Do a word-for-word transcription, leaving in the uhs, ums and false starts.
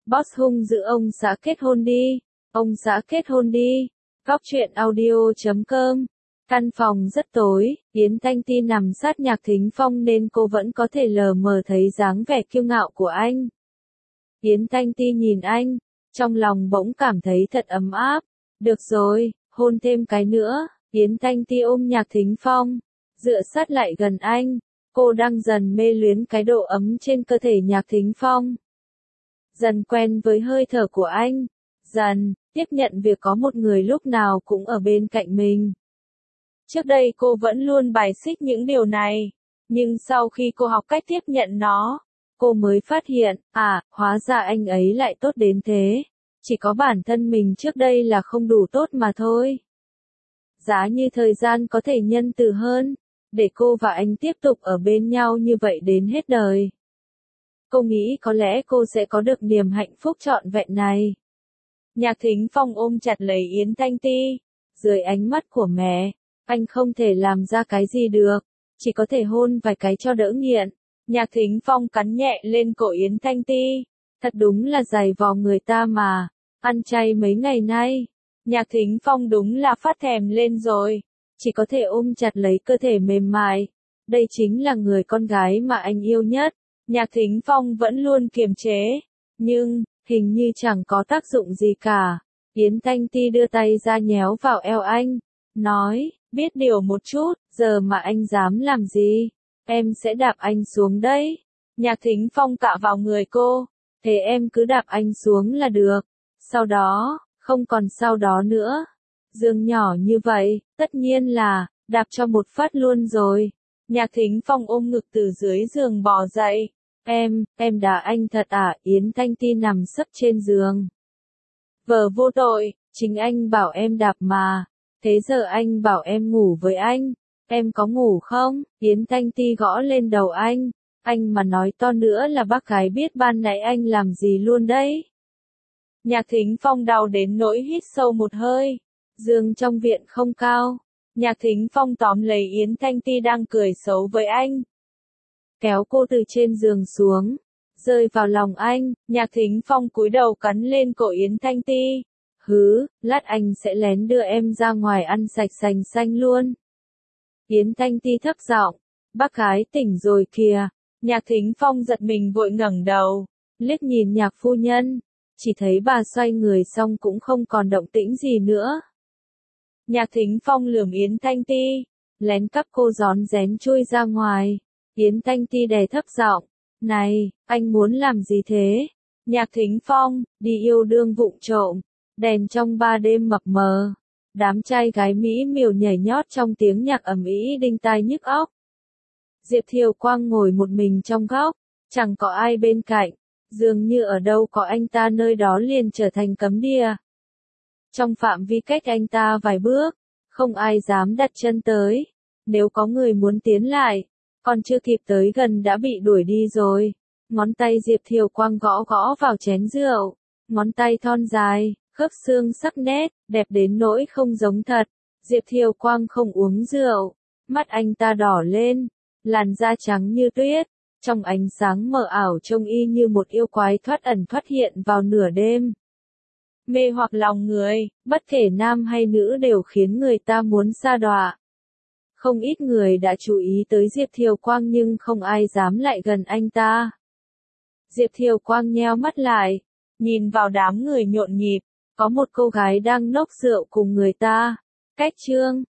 Boss hung dữ ông xã kết hôn đi. Ông xã kết hôn đi. Góc truyện audio chấm com. Căn phòng rất tối, Yến Thanh Ti nằm sát Nhạc Thính Phong nên cô vẫn có thể lờ mờ thấy dáng vẻ kiêu ngạo của anh. Yến Thanh Ti nhìn anh, trong lòng bỗng cảm thấy thật ấm áp. Được rồi, hôn thêm cái nữa. Yến Thanh Ti ôm Nhạc Thính Phong, dựa sát lại gần anh. Cô đang dần mê luyến cái độ ấm trên cơ thể Nhạc Thính Phong. Dần quen với hơi thở của anh. Dần tiếp nhận việc có một người lúc nào cũng ở bên cạnh mình. Trước đây cô vẫn luôn bài xích những điều này, nhưng sau khi cô học cách tiếp nhận nó, cô mới phát hiện, à, hóa ra anh ấy lại tốt đến thế. Chỉ có bản thân mình trước đây là không đủ tốt mà thôi. Giá như thời gian có thể nhân từ hơn, để cô và anh tiếp tục ở bên nhau như vậy đến hết đời. Cô nghĩ có lẽ cô sẽ có được niềm hạnh phúc trọn vẹn này. Nhạc Thính Phong ôm chặt lấy Yến Thanh Ti. Dưới ánh mắt của mẹ, anh không thể làm ra cái gì được, chỉ có thể hôn vài cái cho đỡ nghiện. Nhạc Thính Phong cắn nhẹ lên cổ Yến Thanh Ti. Thật đúng là dày vò người ta mà, ăn chay mấy ngày nay. Nhạc Thính Phong đúng là phát thèm lên rồi, chỉ có thể ôm chặt lấy cơ thể mềm mại. Đây chính là người con gái mà anh yêu nhất. Nhạc Thính Phong vẫn luôn kiềm chế, nhưng, hình như chẳng có tác dụng gì cả. Yến Thanh Ti đưa tay ra nhéo vào eo anh, nói, biết điều một chút, giờ mà anh dám làm gì, em sẽ đạp anh xuống đấy. Nhạc Thính Phong cạ vào người cô, thế em cứ đạp anh xuống là được. Sau đó, không còn sau đó nữa. Giường nhỏ như vậy, tất nhiên là, đạp cho một phát luôn rồi. Nhạc Thính Phong ôm ngực từ dưới giường bò dậy. Em, em đá anh thật à? Yến Thanh Ti nằm sấp trên giường. Vợ vô tội, chính anh bảo em đạp mà. Thế giờ anh bảo em ngủ với anh. Em có ngủ không? Yến Thanh Ti gõ lên đầu anh. Anh mà nói to nữa là bác gái biết ban nãy anh làm gì luôn đấy. Nhạc Thính Phong đau đến nỗi hít sâu một hơi. Giường trong viện không cao. Nhạc Thính Phong tóm lấy Yến Thanh Ti đang cười xấu với anh. Kéo cô từ trên giường xuống, rơi vào lòng anh. Nhạc Thính Phong cúi đầu cắn lên cổ Yến Thanh Ti. Hứ, lát anh sẽ lén đưa em ra ngoài ăn sạch sành xanh luôn. Yến Thanh Ti thấp giọng, bác gái tỉnh rồi kìa. Nhạc Thính Phong giật mình vội ngẩng đầu, liếc nhìn Nhạc phu nhân, chỉ thấy bà xoay người xong cũng không còn động tĩnh gì nữa. Nhạc Thính Phong lườm Yến Thanh Ti, lén cắp cô rón rén chui ra ngoài. Yến Thanh Ti đè thấp giọng, này, anh muốn làm gì thế? Nhạc Thính Phong, đi yêu đương vụng trộm, đèn trong ba đêm mập mờ, đám trai gái mỹ miều nhảy nhót trong tiếng nhạc ầm ĩ đinh tai nhức óc. Diệp Thiều Quang ngồi một mình trong góc, chẳng có ai bên cạnh, dường như ở đâu có anh ta nơi đó liền trở thành cấm địa. Trong phạm vi cách anh ta vài bước, không ai dám đặt chân tới, nếu có người muốn tiến lại, còn chưa kịp tới gần đã bị đuổi đi rồi. Ngón tay Diệp Thiều Quang gõ gõ vào chén rượu, ngón tay thon dài, khớp xương sắc nét, đẹp đến nỗi không giống thật. Diệp Thiều Quang không uống rượu, mắt anh ta đỏ lên, làn da trắng như tuyết, trong ánh sáng mờ ảo trông y như một yêu quái thoát ẩn thoát hiện vào nửa đêm. Mê hoặc lòng người, bất kể nam hay nữ đều khiến người ta muốn sa đọa. Không ít người đã chú ý tới Diệp Thiều Quang nhưng không ai dám lại gần anh ta. Diệp Thiều Quang nheo mắt lại, nhìn vào đám người nhộn nhịp, có một cô gái đang nốc rượu cùng người ta. Cách chương